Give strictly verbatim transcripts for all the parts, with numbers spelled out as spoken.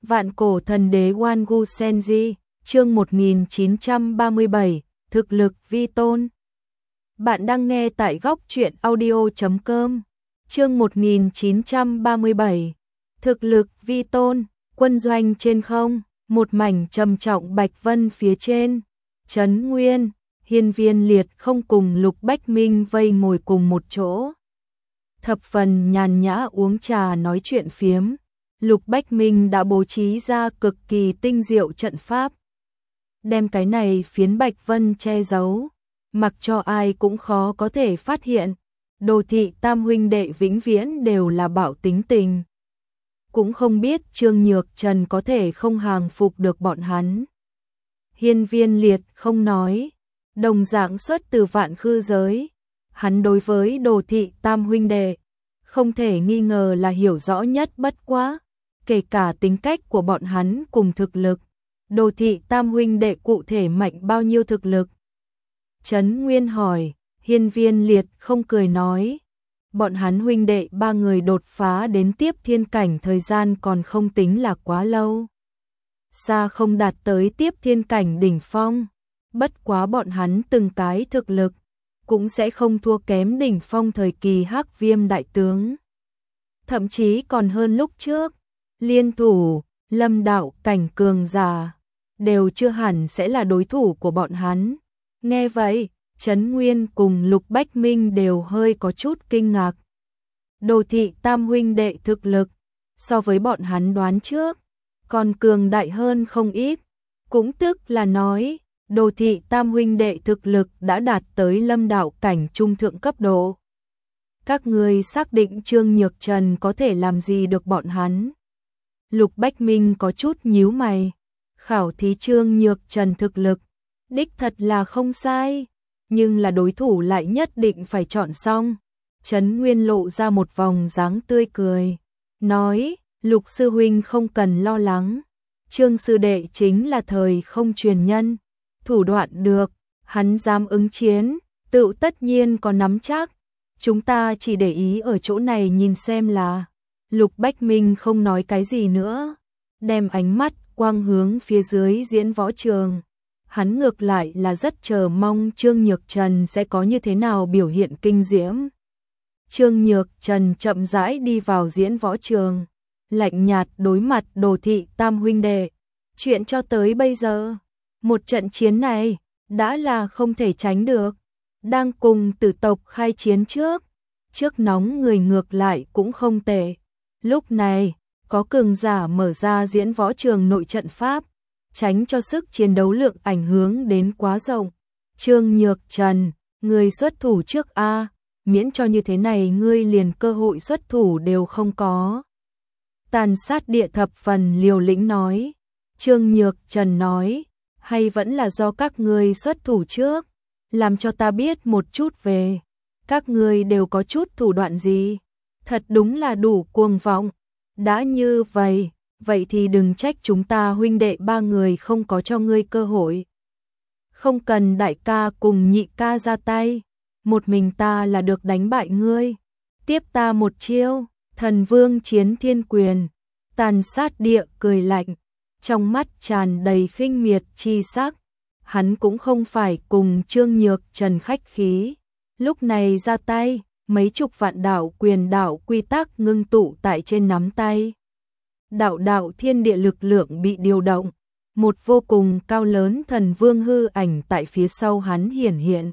Vạn cổ thần đế Wangu Senji, chương một nghìn chín trăm ba mươi bảy, thực lực vi tôn. Bạn đang nghe tại góc truyện audio chấm com, chương một nghìn chín trăm ba mươi bảy, thực lực vi tôn, quân doanh trên không, một mảnh trầm trọng bạch vân phía trên, Trấn Nguyên, Hiên Viên Liệt không cùng Lục Bách Minh vây ngồi cùng một chỗ. Thập phần nhàn nhã uống trà nói chuyện phiếm. Lục Bách Minh đã bố trí ra cực kỳ tinh diệu trận pháp, đem cái này phiến bạch vân che giấu, mặc cho ai cũng khó có thể phát hiện. Đồ Thị tam huynh đệ vĩnh viễn đều là bảo tính tình, cũng không biết Trương Nhược Trần có thể không hàng phục được bọn hắn. Hiên Viên Liệt không nói, đồng dạng xuất từ vạn khư giới, hắn đối với Đồ Thị tam huynh đệ không thể nghi ngờ là hiểu rõ nhất bất quá. Kể cả tính cách của bọn hắn cùng thực lực, Đồ Thị tam huynh đệ cụ thể mạnh bao nhiêu thực lực? Trấn Nguyên hỏi. Hiên Viên Liệt không cười nói, bọn hắn huynh đệ ba người đột phá đến tiếp thiên cảnh thời gian còn không tính là quá lâu, xa không đạt tới tiếp thiên cảnh đỉnh phong, bất quá bọn hắn từng cái thực lực cũng sẽ không thua kém đỉnh phong thời kỳ Hắc Viêm đại tướng, thậm chí còn hơn lúc trước. Liên thủ, lâm đạo cảnh cường giả, đều chưa hẳn sẽ là đối thủ của bọn hắn. Nghe vậy, Trấn Nguyên cùng Lục Bách Minh đều hơi có chút kinh ngạc. Đồ Thị tam huynh đệ thực lực, so với bọn hắn đoán trước, còn cường đại hơn không ít. Cũng tức là nói, Đồ Thị tam huynh đệ thực lực đã đạt tới lâm đạo cảnh trung thượng cấp độ. Các ngươi xác định Trương Nhược Trần có thể làm gì được bọn hắn? Lục Bách Minh có chút nhíu mày, khảo thí Trương Nhược Trần thực lực, đích thật là không sai, nhưng là đối thủ lại nhất định phải chọn xong. Trấn Nguyên lộ ra một vòng dáng tươi cười, nói, Lục sư huynh không cần lo lắng, Trương sư đệ chính là thời không truyền nhân, thủ đoạn được, hắn dám ứng chiến, tự tất nhiên có nắm chắc, chúng ta chỉ để ý ở chỗ này nhìn xem là. Lục Bách Minh không nói cái gì nữa, đem ánh mắt quang hướng phía dưới diễn võ trường. Hắn ngược lại là rất chờ mong Trương Nhược Trần sẽ có như thế nào biểu hiện kinh diễm. Trương Nhược Trần chậm rãi đi vào diễn võ trường, lạnh nhạt đối mặt Đồ Thị tam huynh đệ. Chuyện cho tới bây giờ, một trận chiến này đã là không thể tránh được. Đang cùng Tử tộc khai chiến trước, trước nóng người ngược lại cũng không tệ. Lúc này, có cường giả mở ra diễn võ trường nội trận pháp, tránh cho sức chiến đấu lượng ảnh hưởng đến quá rộng. Trương Nhược Trần, người xuất thủ trước a, miễn cho như thế này ngươi liền cơ hội xuất thủ đều không có. Tàn sát địa thập phần liều lĩnh nói. Trương Nhược Trần nói, hay vẫn là do các ngươi xuất thủ trước, làm cho ta biết một chút về. Các ngươi đều có chút thủ đoạn gì? Thật đúng là đủ cuồng vọng. Đã như vậy, vậy thì đừng trách chúng ta huynh đệ ba người không có cho ngươi cơ hội. Không cần đại ca cùng nhị ca ra tay, một mình ta là được đánh bại ngươi. Tiếp ta một chiêu, Thần Vương chiến thiên quyền. Tàn sát địa cười lạnh, trong mắt tràn đầy khinh miệt chi sắc. Hắn cũng không phải cùng Trương Nhược Trần khách khí, lúc này ra tay. Mấy chục vạn đạo quyền đạo quy tắc ngưng tụ tại trên nắm tay. Đạo đạo thiên địa lực lượng bị điều động, một vô cùng cao lớn thần vương hư ảnh tại phía sau hắn hiển hiện.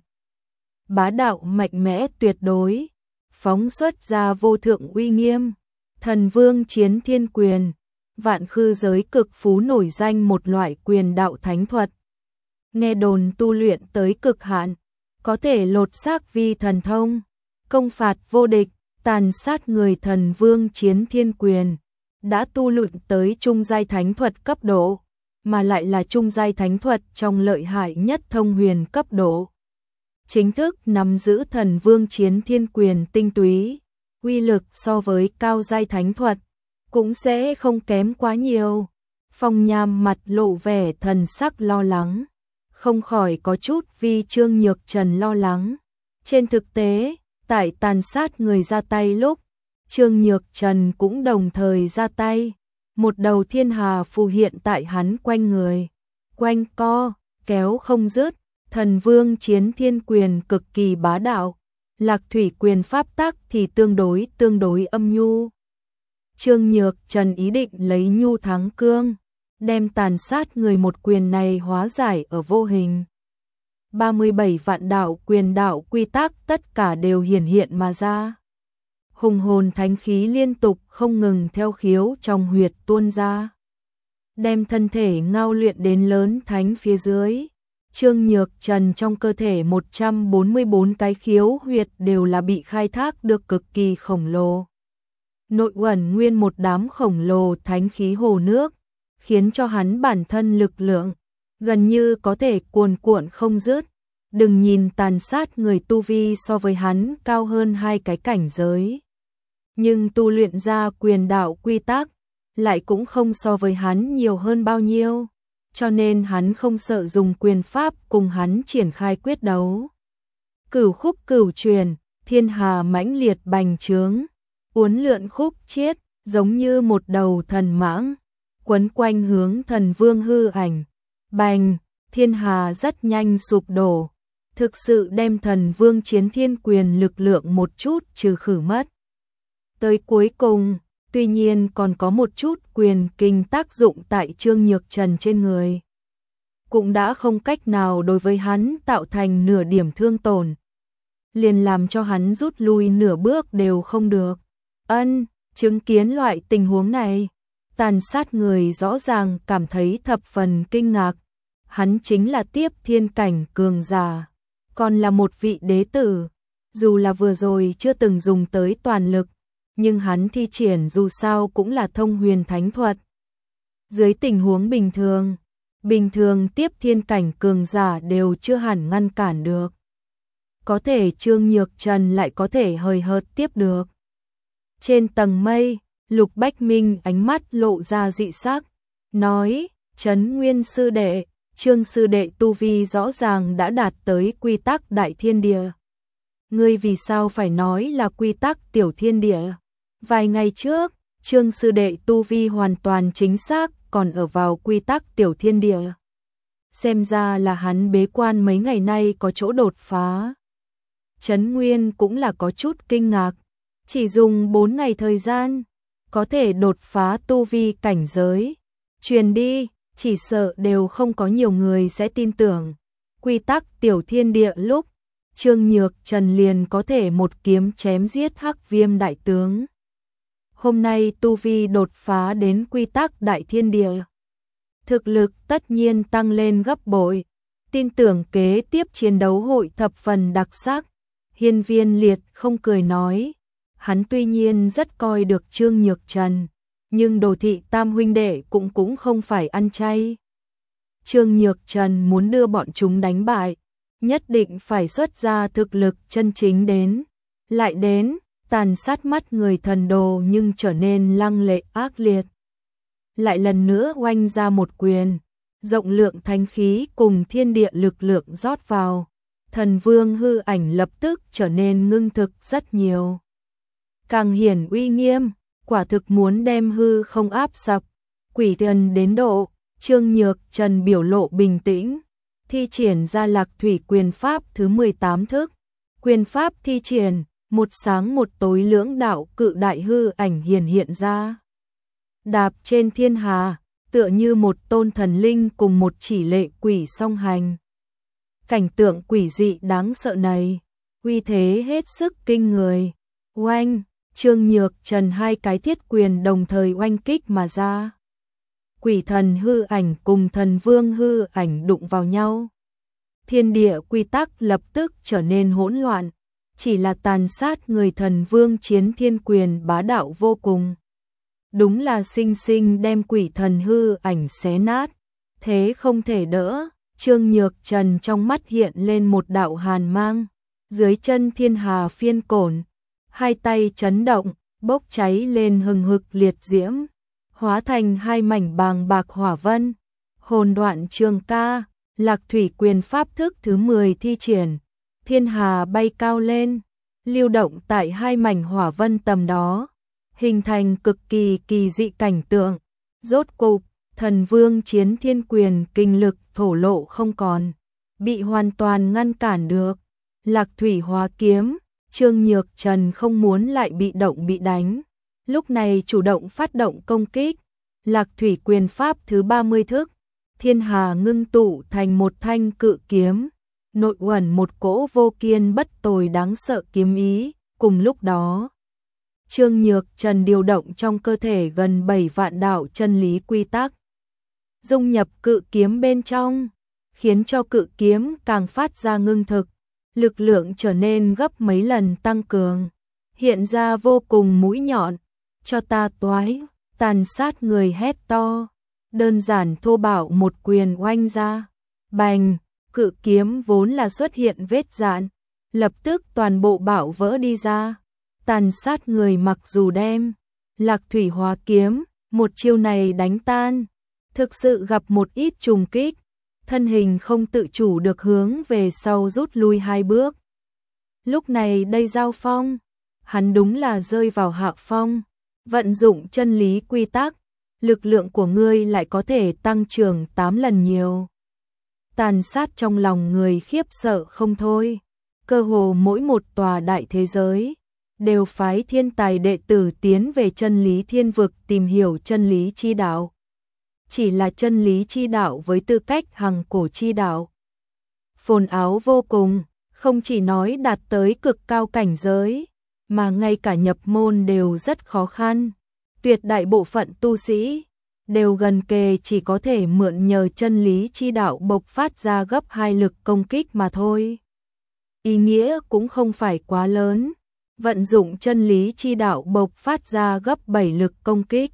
Bá đạo mạnh mẽ tuyệt đối, phóng xuất ra vô thượng uy nghiêm. Thần Vương chiến thiên quyền, vạn khư giới cực phú nổi danh một loại quyền đạo thánh thuật. Nghe đồn tu luyện tới cực hạn, có thể lột xác vi thần thông. Công phạt vô địch, tàn sát người. Thần Vương chiến thiên quyền đã tu luyện tới trung giai thánh thuật cấp độ, mà lại là trung giai thánh thuật trong lợi hại nhất thông huyền cấp độ. Chính thức nắm giữ Thần Vương chiến thiên quyền tinh túy, uy lực so với cao giai thánh thuật cũng sẽ không kém quá nhiều. Phong Nham mặt lộ vẻ thần sắc lo lắng, không khỏi có chút vì Trương Nhược Trần lo lắng. Trên thực tế, tại tàn sát người ra tay lúc, Trương Nhược Trần cũng đồng thời ra tay, một đầu thiên hà phù hiện tại hắn quanh người, quanh co, kéo không dứt, thần vương chiến thiên quyền cực kỳ bá đạo, lạc thủy quyền pháp tắc thì tương đối tương đối âm nhu. Trương Nhược Trần ý định lấy nhu thắng cương, đem tàn sát người một quyền này hóa giải ở vô hình. ba mươi bảy vạn đạo quyền đạo quy tắc tất cả đều hiển hiện mà ra. Hùng hồn thánh khí liên tục không ngừng theo khiếu trong huyệt tuôn ra, đem thân thể ngao luyện đến lớn thánh phía dưới. Trương Nhược Trần trong cơ thể một trăm bốn mươi bốn cái khiếu huyệt đều là bị khai thác được cực kỳ khổng lồ. Nội uẩn nguyên một đám khổng lồ thánh khí hồ nước, khiến cho hắn bản thân lực lượng gần như có thể cuồn cuộn không dứt. Đừng nhìn tàn sát người tu vi so với hắn cao hơn hai cái cảnh giới, nhưng tu luyện ra quyền đạo quy tắc lại cũng không so với hắn nhiều hơn bao nhiêu, cho nên hắn không sợ dùng quyền pháp cùng hắn triển khai quyết đấu. Cửu khúc cửu truyền, thiên hà mãnh liệt bành trướng, uốn lượn khúc chiết, giống như một đầu thần mãng, quấn quanh hướng thần vương hư ảnh. Bành, thiên hà rất nhanh sụp đổ, thực sự đem thần vương chiến thiên quyền lực lượng một chút trừ khử mất. Tới cuối cùng, tuy nhiên còn có một chút quyền kinh tác dụng tại Trương Nhược Trần trên người, cũng đã không cách nào đối với hắn tạo thành nửa điểm thương tổn, liền làm cho hắn rút lui nửa bước đều không được. Ân, chứng kiến loại tình huống này, tàn sát người rõ ràng cảm thấy thập phần kinh ngạc. Hắn chính là tiếp thiên cảnh cường giả, còn là một vị đế tử, dù là vừa rồi chưa từng dùng tới toàn lực, nhưng hắn thi triển dù sao cũng là thông huyền thánh thuật. Dưới tình huống bình thường, bình thường tiếp thiên cảnh cường giả đều chưa hẳn ngăn cản được. Có thể Trương Nhược Trần lại có thể hời hợt tiếp được. Trên tầng mây, Lục Bách Minh ánh mắt lộ ra dị sắc, nói, Trấn Nguyên sư đệ, Trương sư đệ tu vi rõ ràng đã đạt tới quy tắc đại thiên địa. Ngươi vì sao phải nói là quy tắc tiểu thiên địa? Vài ngày trước, Trương sư đệ tu vi hoàn toàn chính xác còn ở vào quy tắc tiểu thiên địa. Xem ra là hắn bế quan mấy ngày nay có chỗ đột phá. Trấn Nguyên cũng là có chút kinh ngạc, chỉ dùng bốn ngày thời gian, có thể đột phá tu vi cảnh giới. Truyền đi, chỉ sợ đều không có nhiều người sẽ tin tưởng. Quy tắc tiểu thiên địa lúc, Trương Nhược Trần liền có thể một kiếm chém giết Hắc Viêm đại tướng. Hôm nay tu vi đột phá đến quy tắc đại thiên địa, thực lực tất nhiên tăng lên gấp bội, tin tưởng kế tiếp chiến đấu hội thập phần đặc sắc. Hiên Viên Liệt không cười nói, hắn tuy nhiên rất coi được Trương Nhược Trần, nhưng Đồ thị tam huynh đệ cũng cũng không phải ăn chay. Trương Nhược Trần muốn đưa bọn chúng đánh bại, nhất định phải xuất ra thực lực chân chính đến, lại đến tàn sát mắt người thần đồ nhưng trở nên lăng lệ ác liệt. Lại lần nữa oanh ra một quyền, rộng lượng thánh khí cùng thiên địa lực lượng rót vào, thần vương hư ảnh lập tức trở nên ngưng thực rất nhiều. Càng hiển uy nghiêm, quả thực muốn đem hư không áp sập, quỷ thần đến độ. Trương Nhược Trần biểu lộ bình tĩnh, thi triển ra lạc thủy quyền pháp thứ mười tám thức. Quyền pháp thi triển, một sáng một tối lưỡng đạo cự đại hư ảnh hiển hiện ra. Đạp trên thiên hà, tựa như một tôn thần linh cùng một chỉ lệ quỷ song hành. Cảnh tượng quỷ dị đáng sợ này, uy thế hết sức kinh người. Oanh, Trương Nhược Trần hai cái thiết quyền đồng thời oanh kích mà ra. Quỷ thần hư ảnh cùng thần vương hư ảnh đụng vào nhau. Thiên địa quy tắc lập tức trở nên hỗn loạn, chỉ là tàn sát người thần vương chiến thiên quyền bá đạo vô cùng. Đúng là sinh sinh đem quỷ thần hư ảnh xé nát, thế không thể đỡ. Trương Nhược Trần trong mắt hiện lên một đạo hàn mang, dưới chân thiên hà phiên cổn, hai tay chấn động, bốc cháy lên hừng hực liệt diễm, hóa thành hai mảnh bàng bạc hỏa vân. Hồn đoạn trường ca, lạc thủy quyền pháp thức thứ mười thi triển, thiên hà bay cao lên, lưu động tại hai mảnh hỏa vân tầm đó, hình thành cực kỳ kỳ dị cảnh tượng. Rốt cục, thần vương chiến thiên quyền kinh lực thổ lộ không còn, bị hoàn toàn ngăn cản được. Lạc thủy hóa kiếm, Trương Nhược Trần không muốn lại bị động bị đánh. Lúc này chủ động phát động công kích. Lạc thủy quyền pháp thứ ba mươi thức, thiên hà ngưng tụ thành một thanh cự kiếm, nội uẩn một cỗ vô kiên bất tồi đáng sợ kiếm ý. Cùng lúc đó, Trương Nhược Trần điều động trong cơ thể gần bảy vạn đạo chân lý quy tắc, dung nhập cự kiếm bên trong, khiến cho cự kiếm càng phát ra ngưng thực, lực lượng trở nên gấp mấy lần tăng cường, hiện ra vô cùng mũi nhọn. Cho ta toái, tàn sát người hét to, đơn giản thô bạo một quyền oanh ra, bành, cự kiếm vốn là xuất hiện vết rạn, lập tức toàn bộ bạo vỡ đi ra, tàn sát người. Mặc dù đem Lạc thủy hóa kiếm, một chiêu này đánh tan, thực sự gặp một ít trùng kích, thân hình không tự chủ được hướng về sau rút lui hai bước. Lúc này đây giao phong, hắn đúng là rơi vào hạ phong, vận dụng chân lý quy tắc, lực lượng của ngươi lại có thể tăng trưởng tám lần nhiều. Tàn sát trong lòng người khiếp sợ không thôi, cơ hồ mỗi một tòa đại thế giới đều phái thiên tài đệ tử tiến về chân lý thiên vực tìm hiểu chân lý chi đạo. Chỉ là chân lý chi đạo với tư cách hằng cổ chi đạo, phồn áo vô cùng, không chỉ nói đạt tới cực cao cảnh giới, mà ngay cả nhập môn đều rất khó khăn. Tuyệt đại bộ phận tu sĩ đều gần kề chỉ có thể mượn nhờ chân lý chi đạo bộc phát ra gấp hai lực công kích mà thôi. Ý nghĩa cũng không phải quá lớn, vận dụng chân lý chi đạo bộc phát ra gấp bảy lực công kích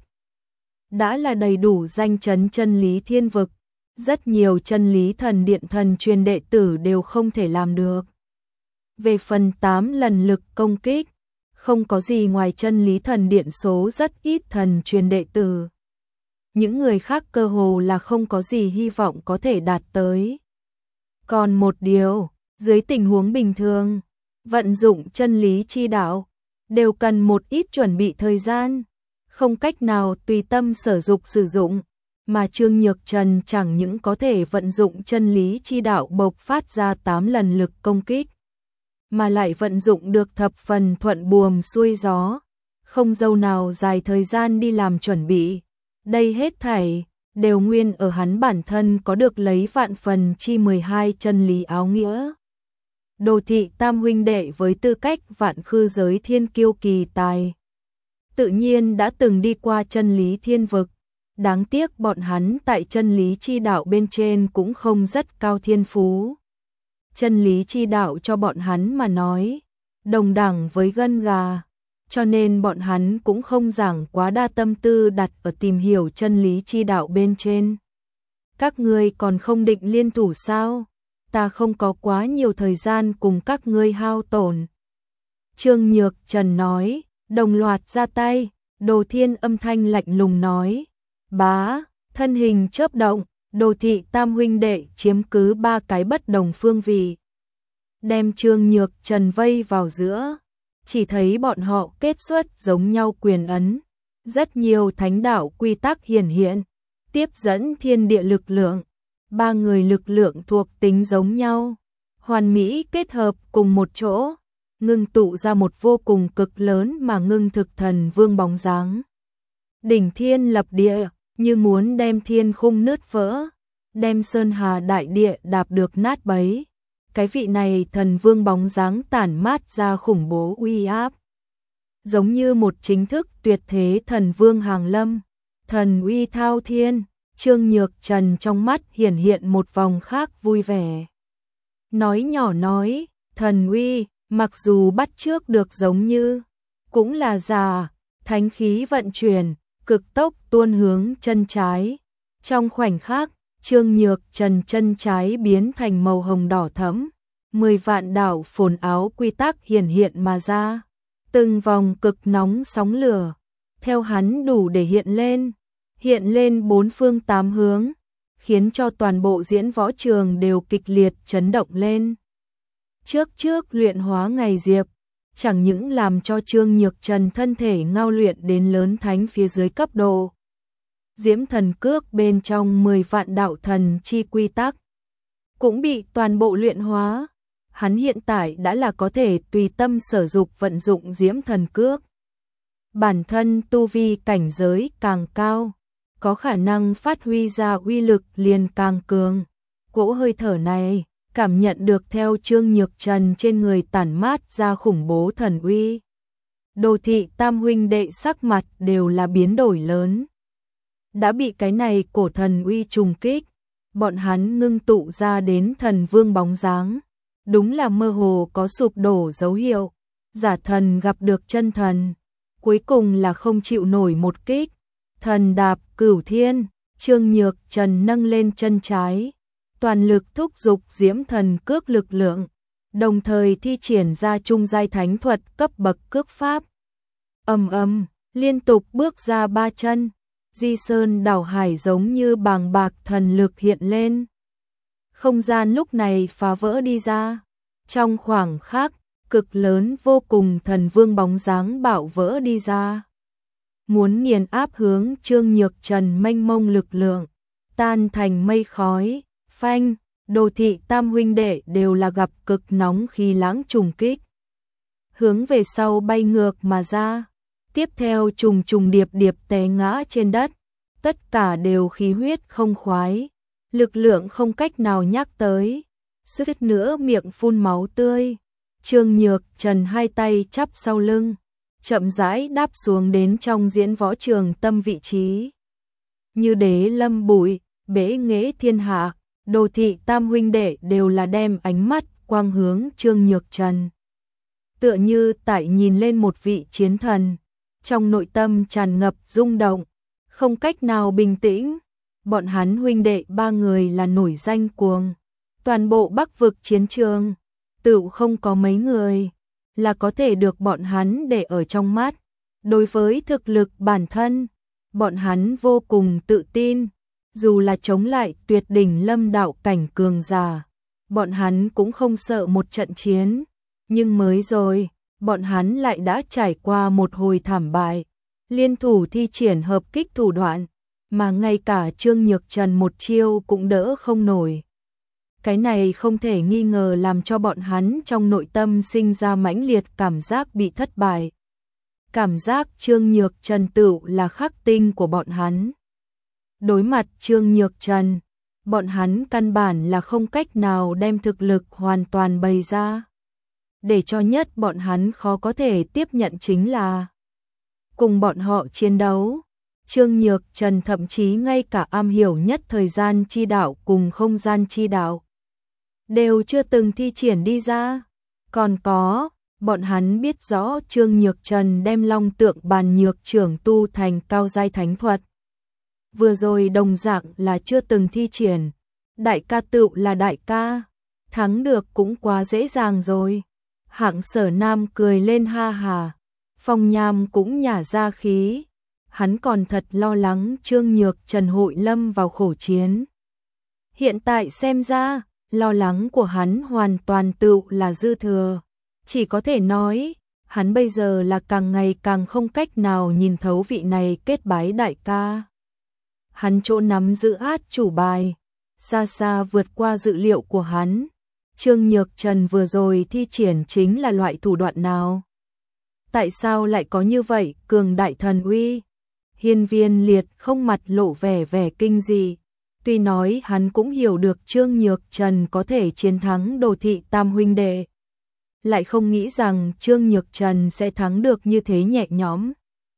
đã là đầy đủ danh chấn chân lý thiên vực. Rất nhiều chân lý thần điện thần truyền đệ tử đều không thể làm được. Về phần tám lần lực công kích, không có gì ngoài chân lý thần điện số rất ít thần truyền đệ tử. Những người khác cơ hồ là không có gì hy vọng có thể đạt tới. Còn một điều, dưới tình huống bình thường, vận dụng chân lý chi đạo đều cần một ít chuẩn bị thời gian, không cách nào tùy tâm sở dục sử dụng, mà Trương Nhược Trần chẳng những có thể vận dụng chân lý chi đạo bộc phát ra tám lần lực công kích, mà lại vận dụng được thập phần thuận buồm xuôi gió, không dâu nào dài thời gian đi làm chuẩn bị. Đây hết thảy đều nguyên ở hắn bản thân có được lấy vạn phần chi mười hai chân lý áo nghĩa. Đồ thị tam huynh đệ với tư cách vạn khư giới thiên kiêu kỳ tài, tự nhiên đã từng đi qua chân lý thiên vực. Đáng tiếc bọn hắn tại chân lý chi đạo bên trên cũng không rất cao thiên phú. Chân lý chi đạo cho bọn hắn mà nói, đồng đẳng với gân gà, cho nên bọn hắn cũng không giảng quá đa tâm tư đặt ở tìm hiểu chân lý chi đạo bên trên. Các ngươi còn không định liên thủ sao? Ta không có quá nhiều thời gian cùng các ngươi hao tổn. Trương Nhược Trần nói, đồng loạt ra tay. Đồ Thiên âm thanh lạnh lùng nói, bá, thân hình chớp động, Đồ thị tam huynh đệ chiếm cứ ba cái bất đồng phương vị, đem Trương Nhược Trần vây vào giữa. Chỉ thấy bọn họ kết xuất giống nhau quyền ấn, rất nhiều thánh đạo quy tắc hiển hiện, tiếp dẫn thiên địa lực lượng. Ba người lực lượng thuộc tính giống nhau, hoàn mỹ kết hợp cùng một chỗ, ngưng tụ ra một vô cùng cực lớn mà ngưng thực thần vương bóng dáng. Đỉnh thiên lập địa, như muốn đem thiên khung nứt vỡ, đem sơn hà đại địa đạp được nát bấy. Cái vị này thần vương bóng dáng tản mát ra khủng bố uy áp, giống như một chính thức tuyệt thế thần vương hàng lâm, thần uy thao thiên. Trương Nhược Trần trong mắt hiển hiện một vòng khác vui vẻ. Nói nhỏ nói, thần uy, mặc dù bắt chước được giống như, cũng là giả, thánh khí vận chuyển, cực tốc tuôn hướng chân trái. Trong khoảnh khắc, Trương Nhược Trần chân trái biến thành màu hồng đỏ thẫm, mười vạn đạo phồn áo quy tắc hiển hiện mà ra. Từng vòng cực nóng sóng lửa, theo hắn đủ để hiện lên. Hiện lên bốn phương tám hướng, khiến cho toàn bộ diễn võ trường đều kịch liệt chấn động lên. Trước trước luyện hóa ngày diệp, chẳng những làm cho Trương Nhược Trần thân thể ngao luyện đến lớn thánh phía dưới cấp độ. Diễm Thần Cước bên trong mười vạn đạo thần chi quy tắc cũng bị toàn bộ luyện hóa. Hắn hiện tại đã là có thể tùy tâm sở dục vận dụng Diễm Thần Cước. Bản thân tu vi cảnh giới càng cao, có khả năng phát huy ra uy lực liền càng cường. Cỗ hơi thở này, cảm nhận được theo Trương Nhược Trần trên người tản mát ra khủng bố thần uy. Đồ Thị Tam huynh đệ sắc mặt đều là biến đổi lớn. Đã bị cái này cổ thần uy trùng kích, bọn hắn ngưng tụ ra đến thần vương bóng dáng. Đúng là mơ hồ có sụp đổ dấu hiệu, giả thần gặp được chân thần, cuối cùng là không chịu nổi một kích. Thần đạp cửu thiên, Trương Nhược Trần nâng lên chân trái, toàn lực thúc giục Diễm Thần Cước lực lượng, đồng thời thi triển ra trung giai thánh thuật cấp bậc cước pháp. Ầm ầm, liên tục bước ra ba chân, Di Sơn đảo hải giống như bàng bạc thần lực hiện lên. Không gian lúc này phá vỡ đi ra, trong khoảng khắc, cực lớn vô cùng thần vương bóng dáng bạo vỡ đi ra. Muốn nghiền áp hướng Trương Nhược Trần mênh mông lực lượng, tan thành mây khói, phanh, Đồ Thị Tam huynh đệ đều là gặp cực nóng khí lãng trùng kích. Hướng về sau bay ngược mà ra, tiếp theo trùng trùng điệp điệp té ngã trên đất, tất cả đều khí huyết không khoái, lực lượng không cách nào nhắc tới, suýt nữa miệng phun máu tươi. Trương Nhược Trần hai tay chắp sau lưng, chậm rãi đáp xuống đến trong diễn võ trường tâm vị trí. Như đế lâm bụi, bế nghệ thiên hạ, Đồ Thị Tam huynh đệ đều là đem ánh mắt quang hướng Trương Nhược Trần. Tựa như tại nhìn lên một vị chiến thần, trong nội tâm tràn ngập rung động, không cách nào bình tĩnh. Bọn hắn huynh đệ ba người là nổi danh cuồng, toàn bộ Bắc vực chiến trường, tựu không có mấy người là có thể được bọn hắn để ở trong mắt. Đối với thực lực bản thân, bọn hắn vô cùng tự tin, dù là chống lại tuyệt đỉnh lâm đạo cảnh cường giả, bọn hắn cũng không sợ một trận chiến. Nhưng mới rồi, bọn hắn lại đã trải qua một hồi thảm bại, liên thủ thi triển hợp kích thủ đoạn, mà ngay cả Trương Nhược Trần một chiêu cũng đỡ không nổi. Cái này không thể nghi ngờ làm cho bọn hắn trong nội tâm sinh ra mãnh liệt cảm giác bị thất bại. Cảm giác Trương Nhược Trần tựu là khắc tinh của bọn hắn. Đối mặt Trương Nhược Trần, bọn hắn căn bản là không cách nào đem thực lực hoàn toàn bày ra. Để cho nhất bọn hắn khó có thể tiếp nhận chính là cùng bọn họ chiến đấu. Trương Nhược Trần thậm chí ngay cả am hiểu nhất thời gian chi đạo cùng không gian chi đạo đều chưa từng thi triển đi ra. Còn có, bọn hắn biết rõ Trương Nhược Trần đem long tượng bàn nhược trưởng tu thành cao giai thánh thuật. Vừa rồi đồng dạng là chưa từng thi triển, đại ca tựu là đại ca, thắng được cũng quá dễ dàng rồi. Hạng Sở Nam cười lên ha hà, Phong Nham cũng nhả ra khí, hắn còn thật lo lắng Trương Nhược Trần hội lâm vào khổ chiến. Hiện tại xem ra, lo lắng của hắn hoàn toàn tựu là dư thừa, chỉ có thể nói, hắn bây giờ là càng ngày càng không cách nào nhìn thấu vị này kết bái đại ca. Hắn chỗ nắm giữ át chủ bài, xa xa vượt qua dự liệu của hắn. Trương Nhược Trần vừa rồi thi triển chính là loại thủ đoạn nào? Tại sao lại có như vậy cường đại thần uy? Hiên Viên Liệt không mặt lộ vẻ vẻ kinh dị. Tuy nói hắn cũng hiểu được Trương Nhược Trần có thể chiến thắng Đồ Thị Tam huynh đệ, lại không nghĩ rằng Trương Nhược Trần sẽ thắng được như thế nhẹ nhõm.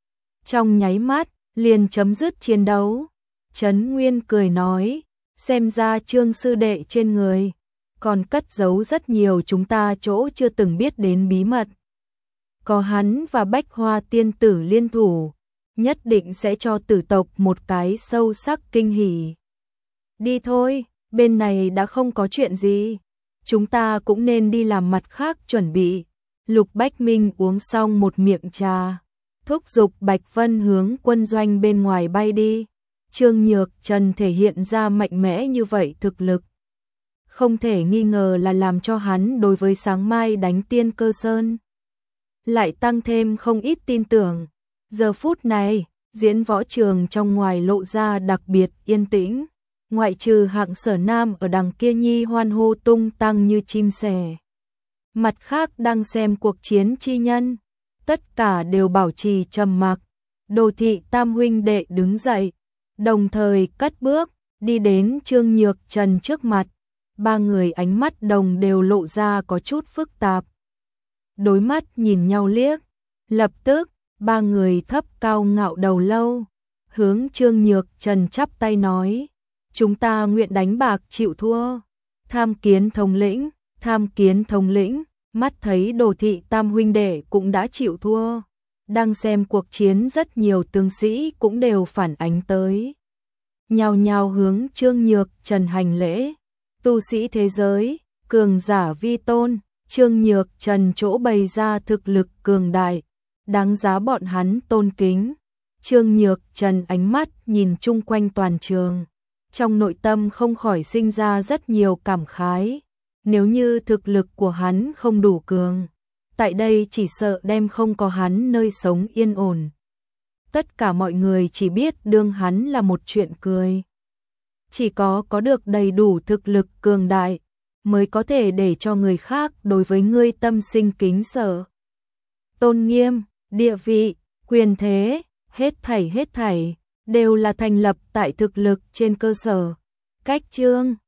Trong nháy mắt, liền chấm dứt chiến đấu. Trấn Nguyên cười nói, xem ra Trương sư đệ trên người còn cất giấu rất nhiều chúng ta chỗ chưa từng biết đến bí mật. Có hắn và Bách Hoa tiên tử liên thủ, nhất định sẽ cho tử tộc một cái sâu sắc kinh hỉ. Đi thôi, bên này đã không có chuyện gì, chúng ta cũng nên đi làm mặt khác chuẩn bị. Lục Bách Minh uống xong một miệng trà, thúc giục Bạch Vân hướng quân doanh bên ngoài bay đi. Trương Nhược Trần thể hiện ra mạnh mẽ như vậy thực lực, không thể nghi ngờ là làm cho hắn đối với sáng mai đánh Tiên Cơ Sơn lại tăng thêm không ít tin tưởng. Giờ phút này, Diễn võ trường trong ngoài lộ ra đặc biệt yên tĩnh, ngoại trừ Hạng Sở Nam ở đằng kia nhi hoan hô tung tăng như chim sẻ. Mặt khác đang xem cuộc chiến chi nhân, tất cả đều bảo trì trầm mặc. Đồ Thị tam huynh đệ đứng dậy, đồng thời cất bước, đi đến Trương Nhược Trần trước mặt. Ba người ánh mắt đồng đều lộ ra có chút phức tạp. Đối mắt nhìn nhau liếc, lập tức, ba người thấp cao ngạo đầu lâu, hướng Trương Nhược Trần chắp tay nói, chúng ta nguyện đánh bạc chịu thua. Tham Kiến thống lĩnh, Tham Kiến thống lĩnh, mắt thấy Đồ Thị tam huynh đệ cũng đã chịu thua. Đang xem cuộc chiến rất nhiều tướng sĩ cũng đều phản ánh tới. Nhào nhào hướng Trương Nhược Trần hành lễ. Tu sĩ thế giới, cường giả vi tôn, Trương Nhược Trần chỗ bày ra thực lực cường đại, đáng giá bọn hắn tôn kính. Trương Nhược Trần ánh mắt nhìn chung quanh toàn trường, trong nội tâm không khỏi sinh ra rất nhiều cảm khái. Nếu như thực lực của hắn không đủ cường, tại đây chỉ sợ đem không có hắn nơi sống yên ổn. Tất cả mọi người chỉ biết đương hắn là một chuyện cười. Chỉ có có được đầy đủ thực lực cường đại, mới có thể để cho người khác đối với ngươi tâm sinh kính sợ. Tôn nghiêm, địa vị, quyền thế, hết thảy hết thảy, đều là thành lập tại thực lực trên cơ sở. Cách chương